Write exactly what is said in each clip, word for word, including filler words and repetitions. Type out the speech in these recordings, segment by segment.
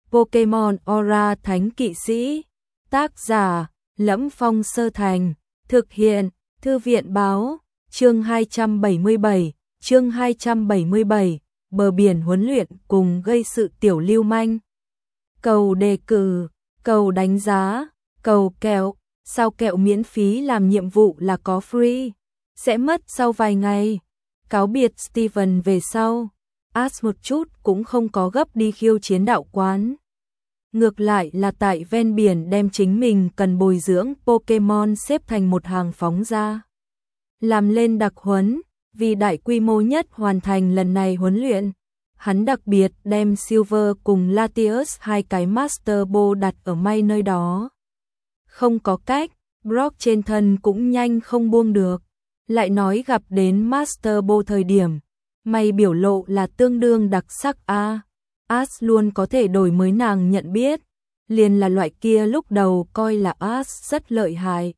Pokemon Aura Thánh Kỵ Sĩ. Tác giả: Lẫm Phong Sơ Thành. Thực hiện: Thư viện báo. Chương hai trăm bảy mươi bảy. Chương hai trăm bảy mươi bảy. Bờ biển huấn luyện cùng gây sự tiểu lưu manh. Cầu đề cử, cầu đánh giá, cầu kẹo. Sao kẹo miễn phí làm nhiệm vụ là có free, sẽ mất sau vài ngày. Cáo biệt Steven về sau, Ash một chút cũng không có gấp đi khiêu chiến đạo quán. Ngược lại là tại ven biển đem chính mình cần bồi dưỡng Pokemon xếp thành một hàng phóng ra. Làm lên đặc huấn, vì đại quy mô nhất hoàn thành lần này huấn luyện. Hắn đặc biệt đem Silver cùng Latios hai cái Master Ball đặt ở may nơi đó. Không có cách, Brock trên thân cũng nhanh không buông được. Lại nói gặp đến Master Ball thời điểm, may biểu lộ là tương đương đặc sắc a. À, Ash luôn có thể đổi mới nàng nhận biết, liền là loại kia lúc đầu coi là Ash rất lợi hại.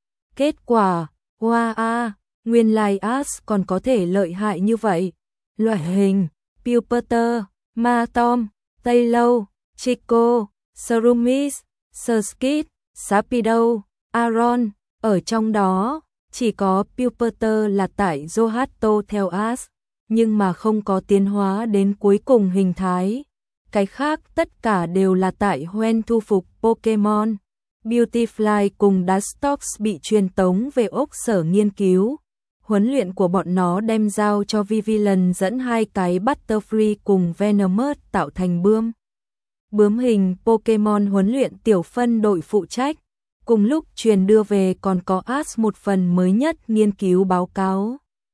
Kết quả, wow a, à, nguyên lai Ash còn có thể lợi hại như vậy. Loại hình Pupitar, Matom, Taylor, Chico, Shroomis, Surskit, Sharpedo, Aaron, ở trong đó, chỉ có Pupitar là tại Johto theo Ash, nhưng mà không có tiến hóa đến cuối cùng hình thái. Cái khác tất cả đều là tại Hoenn thu phục Pokemon. Beautifly cùng Dustox bị truyền tống về ốc sở nghiên cứu. Huấn luyện của bọn nó đem giao cho Vivillon dẫn hai cái Butterfree cùng Venomoth tạo thành bươm. Bướm hình Pokemon huấn luyện tiểu phân đội phụ trách. Cùng lúc truyền đưa về còn có Ash một phần mới nhất nghiên cứu báo cáo.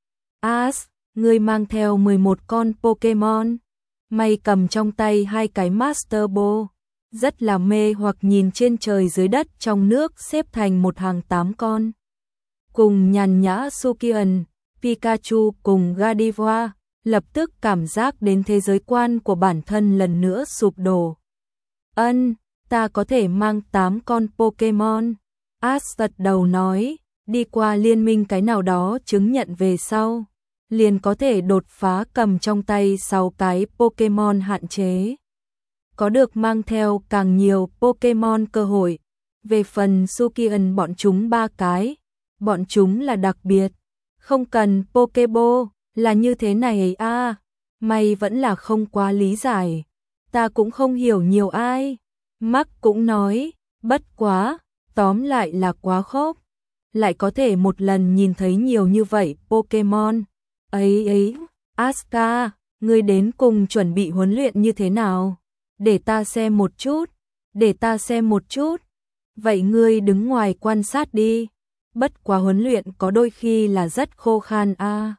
Ash, ngươi mang theo mười một con Pokemon. May cầm trong tay hai cái Master Ball, rất là mê hoặc nhìn trên trời dưới đất trong nước xếp thành một hàng tám con. Cùng nhàn nhã Sukian, Pikachu cùng Gardevoir, lập tức cảm giác đến thế giới quan của bản thân lần nữa sụp đổ. Ân, ta có thể mang tám con Pokemon. Ash gật đầu nói, đi qua liên minh cái nào đó chứng nhận về sau, liền có thể đột phá cầm trong tay sáu cái Pokemon hạn chế. Có được mang theo càng nhiều Pokemon cơ hội. Về phần Sukian bọn chúng ba cái, bọn chúng là đặc biệt, không cần Pokeball, là như thế này a. À, may vẫn là không quá lý giải. Ta cũng không hiểu nhiều ai. Mark cũng nói, bất quá, tóm lại là quá khốc. Lại có thể một lần nhìn thấy nhiều như vậy Pokemon. Ấy ấy, Asuka, ngươi đến cùng chuẩn bị huấn luyện như thế nào? Để ta xem một chút, để ta xem một chút. Vậy ngươi đứng ngoài quan sát đi. Bất quá huấn luyện có đôi khi là rất khô khan a. À.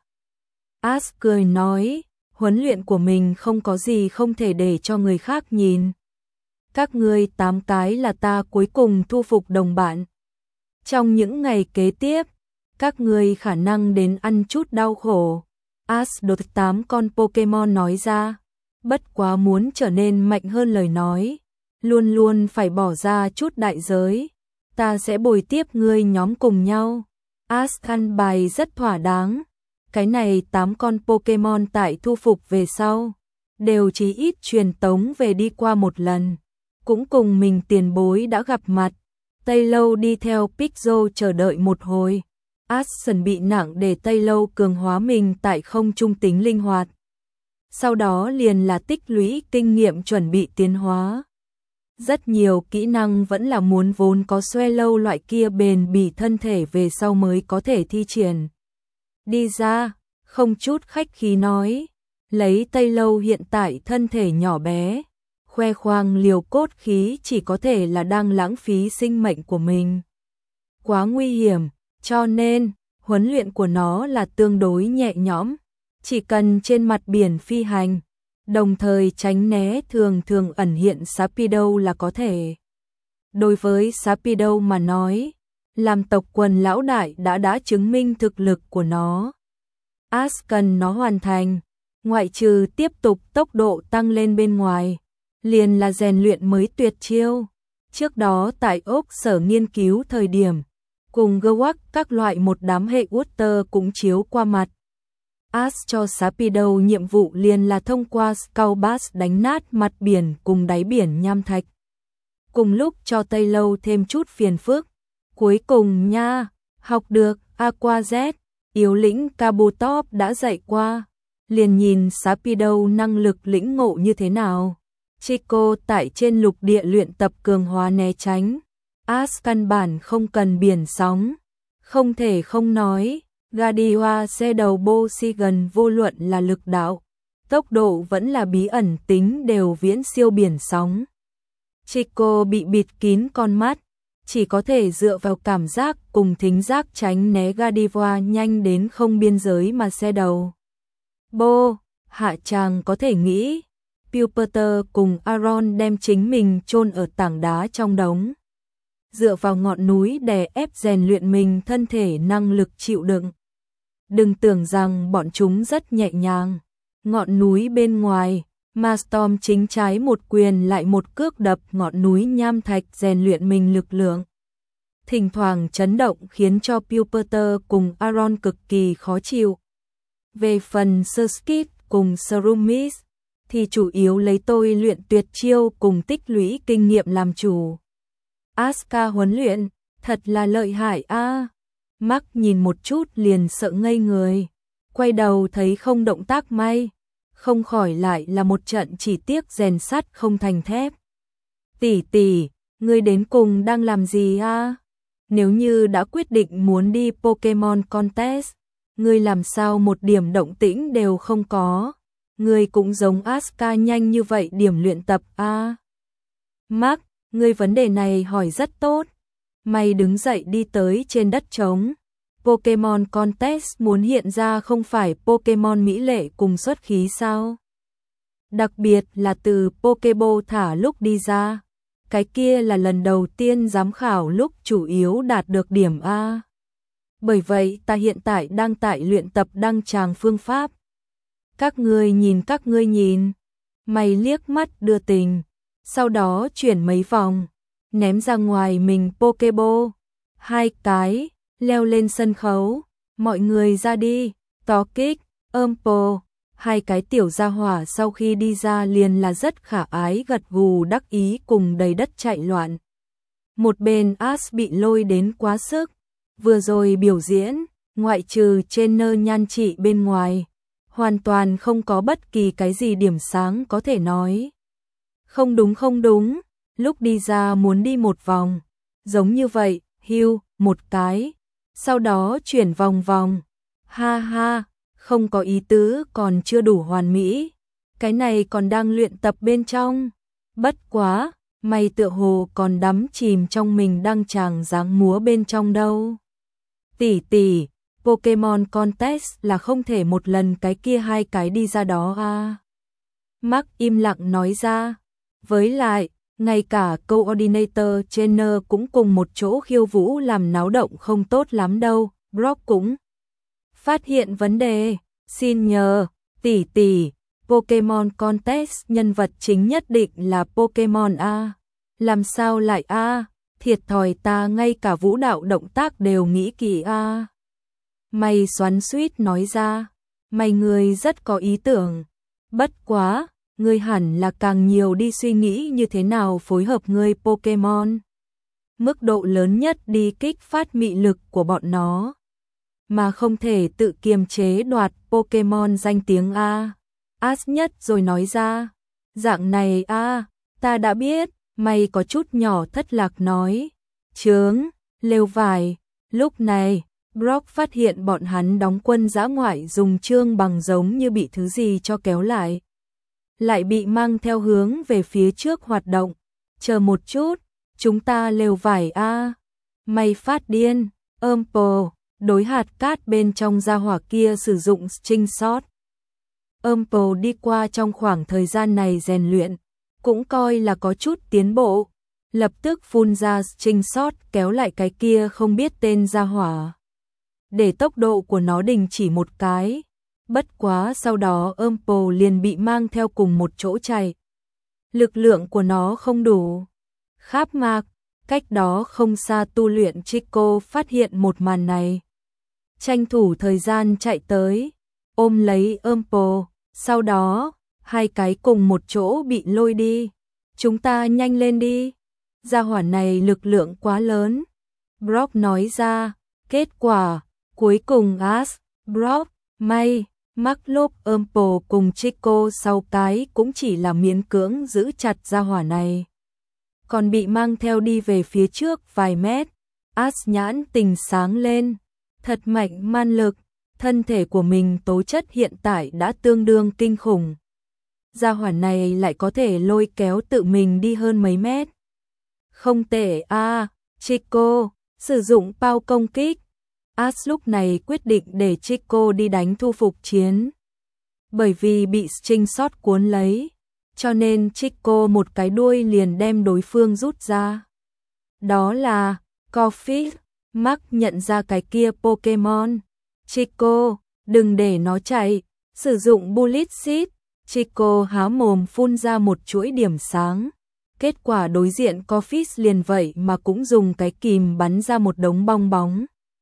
Ash cười nói, huấn luyện của mình không có gì không thể để cho người khác nhìn. Các ngươi tám cái là ta cuối cùng thu phục đồng bạn. Trong những ngày kế tiếp, các ngươi khả năng đến ăn chút đau khổ. Ash đột tám con Pokemon nói ra, bất quá muốn trở nên mạnh hơn lời nói, luôn luôn phải bỏ ra chút đại giới. Ta sẽ bồi tiếp ngươi nhóm cùng nhau. Ash ăn bài rất thỏa đáng. Cái này tám con Pokemon tại thu phục về sau, đều chỉ ít truyền tống về đi qua một lần. Cũng cùng mình tiền bối đã gặp mặt. Taylor đi theo Pixel chờ đợi một hồi. Ash chuẩn bị nặng để Taylor cường hóa mình tại không trung tính linh hoạt. Sau đó liền là tích lũy kinh nghiệm chuẩn bị tiến hóa. Rất nhiều kỹ năng vẫn là muốn vốn có Swallow loại kia bền bỉ thân thể về sau mới có thể thi triển. Đi ra, không chút khách khí nói, lấy Taylor hiện tại thân thể nhỏ bé, khoe khoang liều cốt khí chỉ có thể là đang lãng phí sinh mệnh của mình. Quá nguy hiểm, cho nên, huấn luyện của nó là tương đối nhẹ nhõm, chỉ cần trên mặt biển phi hành, đồng thời tránh né thường thường ẩn hiện Sharpedo là có thể. Đối với Sharpedo mà nói, làm tộc quần lão đại đã đã chứng minh thực lực của nó. Ash cần nó hoàn thành, ngoại trừ tiếp tục tốc độ tăng lên bên ngoài, liền là rèn luyện mới tuyệt chiêu. Trước đó tại ốc sở nghiên cứu thời điểm, cùng Gewak các loại một đám hệ Water cũng chiếu qua mặt. Ash cho Sharpedo nhiệm vụ liền là thông qua Skull Bass đánh nát mặt biển cùng đáy biển nham thạch. Cùng lúc cho Taylor thêm chút phiền phức. Cuối cùng nha, học được Aqua Z, yếu lĩnh Kabutops đã dạy qua. Liền nhìn Sharpedo năng lực lĩnh ngộ như thế nào. Chico tại trên lục địa luyện tập cường hóa né tránh. Ash căn bản không cần biển sóng. Không thể không nói, Gadiwa Shadow Bosigan vô luận là lực đạo, tốc độ vẫn là bí ẩn tính đều viễn siêu biển sóng. Chico bị bịt kín con mắt, chỉ có thể dựa vào cảm giác cùng thính giác tránh né Gadiwa nhanh đến không biên giới mà Shadow Bo, hạ chàng có thể nghĩ, Pupeter cùng Aaron đem chính mình chôn ở tảng đá trong đống. Dựa vào ngọn núi đè ép rèn luyện mình thân thể năng lực chịu đựng. Đừng tưởng rằng bọn chúng rất nhẹ nhàng. Ngọn núi bên ngoài, Marstorm chính trái một quyền lại một cước đập ngọn núi nham thạch rèn luyện mình lực lượng. Thỉnh thoảng chấn động khiến cho Pupeter cùng Aaron cực kỳ khó chịu. Về phần Surskit cùng Srumis, thì chủ yếu lấy tôi luyện tuyệt chiêu cùng tích lũy kinh nghiệm làm chủ. Asuka huấn luyện, thật là lợi hại a. À. Mark nhìn một chút liền sợ ngây người, quay đầu thấy không động tác may, không khỏi lại là một trận chỉ tiếc rèn sắt không thành thép. Tỷ tỷ, ngươi đến cùng đang làm gì a? À? Nếu như đã quyết định muốn đi Pokemon Contest, ngươi làm sao một điểm động tĩnh đều không có? Ngươi cũng giống Asuka nhanh như vậy điểm luyện tập a. À? Mark, ngươi vấn đề này hỏi rất tốt. Mày đứng dậy đi tới trên đất trống. Pokemon Contest muốn hiện ra không phải Pokemon mỹ lệ cùng xuất khí sao? Đặc biệt là từ Pokeball thả lúc đi ra. Cái kia là lần đầu tiên giám khảo lúc chủ yếu đạt được điểm A. Bởi vậy ta hiện tại đang tại luyện tập đăng tràng phương pháp. Các ngươi nhìn các ngươi nhìn. Mày liếc mắt đưa tình. Sau đó chuyển mấy vòng. Ném ra ngoài mình Pokeball. Hai cái. Leo lên sân khấu. Mọi người ra đi. Tokic, Umpo. Hai cái tiểu gia hỏa sau khi đi ra liền là rất khả ái gật gù đắc ý cùng đầy đất chạy loạn. Một bên Ash bị lôi đến quá sức. Vừa rồi biểu diễn, ngoại trừ trên nơ nhan trị bên ngoài, hoàn toàn không có bất kỳ cái gì điểm sáng có thể nói. Không đúng không đúng, lúc đi ra muốn đi một vòng, giống như vậy, hưu, một cái, sau đó chuyển vòng vòng, ha ha, không có ý tứ còn chưa đủ hoàn mỹ, cái này còn đang luyện tập bên trong, bất quá, mày tựa hồ còn đắm chìm trong mình đang chàng dáng múa bên trong đâu. Tỷ tỷ, Pokemon Contest là không thể một lần cái kia hai cái đi ra đó à. Mark im lặng nói ra. Với lại, ngay cả Coordinator Trainer cũng cùng một chỗ khiêu vũ làm náo động không tốt lắm đâu. Brock cũng phát hiện vấn đề. Xin nhờ, tỷ tỷ, Pokemon Contest nhân vật chính nhất định là Pokemon A. Làm sao lại A? Thiệt thòi ta ngay cả vũ đạo động tác đều nghĩ kỹ A. Mày xoắn xuýt nói ra, mày người rất có ý tưởng. Bất quá, ngươi hẳn là càng nhiều đi suy nghĩ như thế nào phối hợp ngươi Pokemon. Mức độ lớn nhất đi kích phát mị lực của bọn nó. Mà không thể tự kiềm chế đoạt Pokemon danh tiếng A. Ash nhất rồi nói ra, dạng này A, ta đã biết. Mày có chút nhỏ thất lạc nói. Chướng, lều vải. Lúc này, Brock phát hiện bọn hắn đóng quân dã ngoại dùng trương bằng giống như bị thứ gì cho kéo lại. Lại bị mang theo hướng về phía trước hoạt động. Chờ một chút, chúng ta lều vải a. Mày phát điên, Umpo, đối hạt cát bên trong gia hỏa kia sử dụng string shot. Umpo đi qua trong khoảng thời gian này rèn luyện. Cũng coi là có chút tiến bộ, lập tức phun ra string shot kéo lại cái kia không biết tên ra hỏa. Để tốc độ của nó đình chỉ một cái, bất quá sau đó Umpo liền bị mang theo cùng một chỗ chạy. Lực lượng của nó không đủ. Kháp mạc, cách đó không xa tu luyện Chico phát hiện một màn này. Tranh thủ thời gian chạy tới, ôm lấy Umpo, sau đó, hai cái cùng một chỗ bị lôi đi. Chúng ta nhanh lên đi. Gia hỏa này lực lượng quá lớn. Brock nói ra, kết quả, cuối cùng Ash, Brock, May, Marklop, Umpo cùng Chico sau cái cũng chỉ là miễn cưỡng giữ chặt gia hỏa này. Còn bị mang theo đi về phía trước vài mét. Ash nhãn tình sáng lên, thật mạnh man lực, thân thể của mình tố chất hiện tại đã tương đương kinh khủng. Gia hỏa này lại có thể lôi kéo tự mình đi hơn mấy mét. Không tệ a, à, Chico, sử dụng bao công kích. Ash lúc này quyết định để Chico đi đánh thu phục chiến. Bởi vì bị string shot cuốn lấy, cho nên Chico một cái đuôi liền đem đối phương rút ra. Đó là Coffee. Mark nhận ra cái kia Pokemon. Chico, đừng để nó chạy, sử dụng Bullet Seed. Chico há mồm phun ra một chuỗi điểm sáng. Kết quả đối diện Coffee liền vậy mà cũng dùng cái kìm bắn ra một đống bong bóng.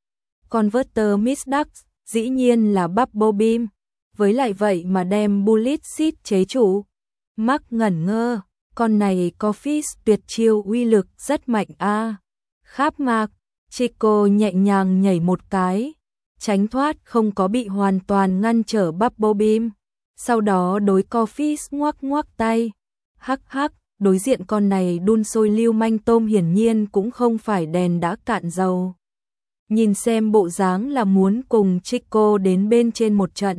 Converter Misdax, dĩ nhiên là Bubble Beam, với lại vậy mà đem Bullet Seed chế trụ. Mark ngẩn ngơ, con này Coffee tuyệt chiêu uy lực rất mạnh a. À. Kháp mạc, Chico nhẹ nhàng nhảy một cái, tránh thoát không có bị hoàn toàn ngăn trở Bubble Beam. Sau đó đối Coffee ngoắc ngoắc tay. Hắc hắc, đối diện con này đun sôi lưu manh tôm hiển nhiên cũng không phải đèn đã cạn dầu. Nhìn xem bộ dáng là muốn cùng Chico đến bên trên một trận.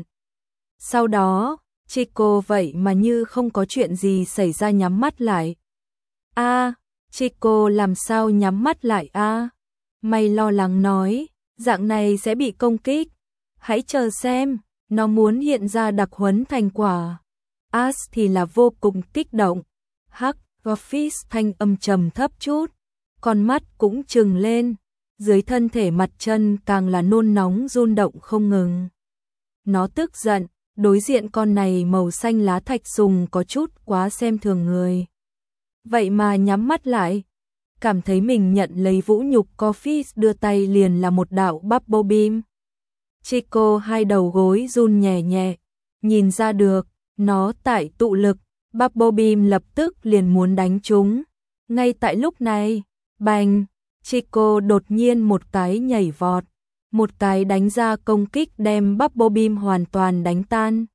Sau đó, Chico vậy mà như không có chuyện gì xảy ra nhắm mắt lại. A, à, Chico làm sao nhắm mắt lại a? À? Mày lo lắng nói, dạng này sẽ bị công kích. Hãy chờ xem, nó muốn hiện ra đặc huấn thành quả. Ash thì là vô cùng kích động. Hắc, và Fizz thanh âm trầm thấp chút, con mắt cũng trừng lên, dưới thân thể mặt chân càng là nôn nóng run động không ngừng. Nó tức giận, đối diện con này màu xanh lá thạch sùng có chút quá xem thường người. Vậy mà nhắm mắt lại, cảm thấy mình nhận lấy vũ nhục. Coffee đưa tay liền là một đạo Bubble Beam. Chico hai đầu gối run nhẹ nhẹ, nhìn ra được, nó tại tụ lực, Bubble Beam lập tức liền muốn đánh chúng. Ngay tại lúc này, bành, Chico đột nhiên một cái nhảy vọt, một cái đánh ra công kích đem Bubble Beam hoàn toàn đánh tan.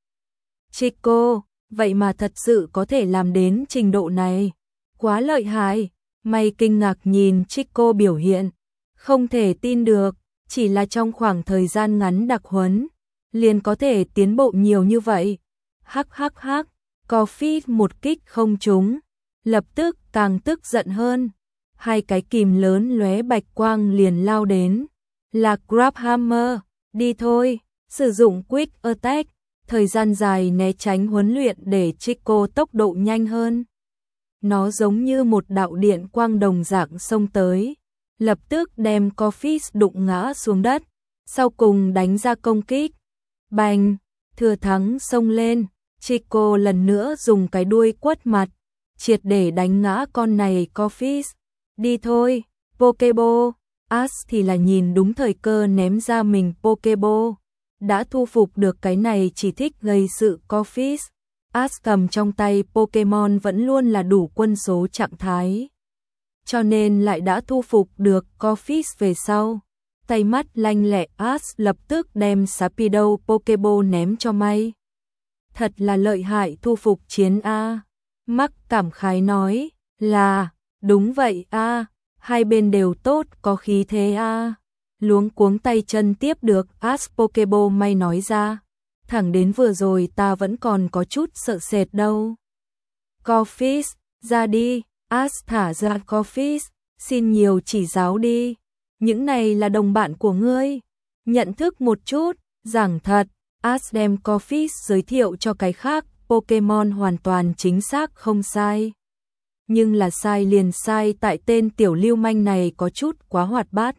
Chico, vậy mà thật sự có thể làm đến trình độ này, quá lợi hại. Mày kinh ngạc nhìn Chico biểu hiện, không thể tin được, chỉ là trong khoảng thời gian ngắn đặc huấn, liền có thể tiến bộ nhiều như vậy. Hắc hắc hắc, Coffee một kích không trúng, lập tức càng tức giận hơn. Hai cái kìm lớn lóe bạch quang liền lao đến, là Grab Hammer, đi thôi, sử dụng Quick Attack, thời gian dài né tránh huấn luyện để Chico tốc độ nhanh hơn. Nó giống như một đạo điện quang đồng dạng xông tới, lập tức đem Coffee đụng ngã xuống đất, sau cùng đánh ra công kích. Bành, thừa thắng xông lên, Chico lần nữa dùng cái đuôi quất mặt, triệt để đánh ngã con này Coffee. Đi thôi, Pokeball. Ash thì là nhìn đúng thời cơ ném ra mình Pokeball. Đã thu phục được cái này chỉ thích gây sự Coffee. Ash cầm trong tay Pokemon vẫn luôn là đủ quân số trạng thái, cho nên lại đã thu phục được Coffee về sau. Tay mắt lanh lẹ, Ash lập tức đem Sharpedo Pokeball ném cho May. Thật là lợi hại thu phục chiến A. Mark cảm khái nói, là, đúng vậy A, hai bên đều tốt có khí thế A. Luống cuống tay chân tiếp được Ash Pokeball. May nói ra, thẳng đến vừa rồi ta vẫn còn có chút sợ sệt đâu. Coffee, ra đi. Ash thả ra Coffee, xin nhiều chỉ giáo đi. Những này là đồng bạn của ngươi. Nhận thức một chút, giảng thật. Ash đem Coffee giới thiệu cho cái khác Pokemon hoàn toàn chính xác không sai. Nhưng là sai liền sai tại tên tiểu lưu manh này có chút quá hoạt bát.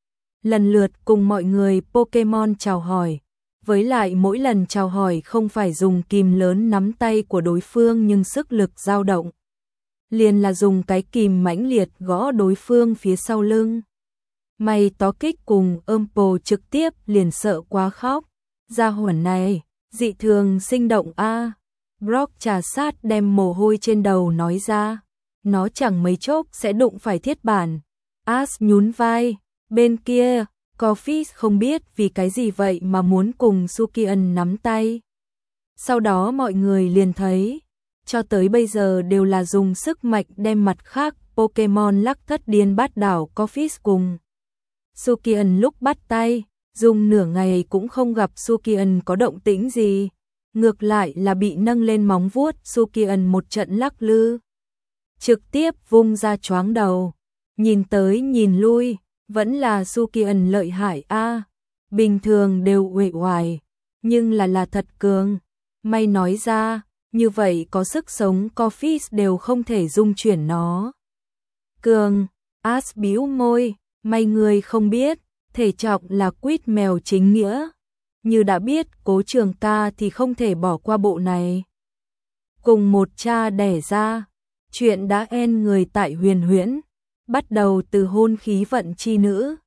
Lần lượt cùng mọi người Pokemon chào hỏi. Với lại mỗi lần chào hỏi không phải dùng kìm lớn nắm tay của đối phương nhưng sức lực dao động. Liền là dùng cái kìm mãnh liệt gõ đối phương phía sau lưng. May tó kích cùng Umpo trực tiếp liền sợ quá khóc. Gia hỏa này, Dị thường sinh động a. Brock trà sát đem mồ hôi trên đầu nói ra. Nó chẳng mấy chốc sẽ đụng phải thiết bản. Ash nhún vai. Bên kia, Coffee không biết vì cái gì vậy mà muốn cùng Sukian nắm tay. Sau đó mọi người liền thấy, cho tới bây giờ đều là dùng sức mạnh đem mặt khác Pokemon lắc thất điên bát đảo Coffee cùng. Sukian lúc bắt tay, dùng nửa ngày cũng không gặp Sukian có động tĩnh gì. Ngược lại là bị nâng lên móng vuốt Sukian một trận lắc lư. Trực tiếp vung ra choáng đầu. Nhìn tới nhìn lui, vẫn là Sukian lợi hại a. Bình thường đều uể oải, nhưng là là thật cường. May nói ra, như vậy có sức sống Coffee đều không thể dung chuyển nó. Cường, Ash bĩu môi, may người không biết, thể trọng là quýt mèo chính nghĩa. Như đã biết Cố Trường ca thì không thể bỏ qua bộ này. Cùng một cha đẻ ra, chuyện đã en người tại Huyền Huyễn, bắt đầu từ hôn khí vận chi nữ.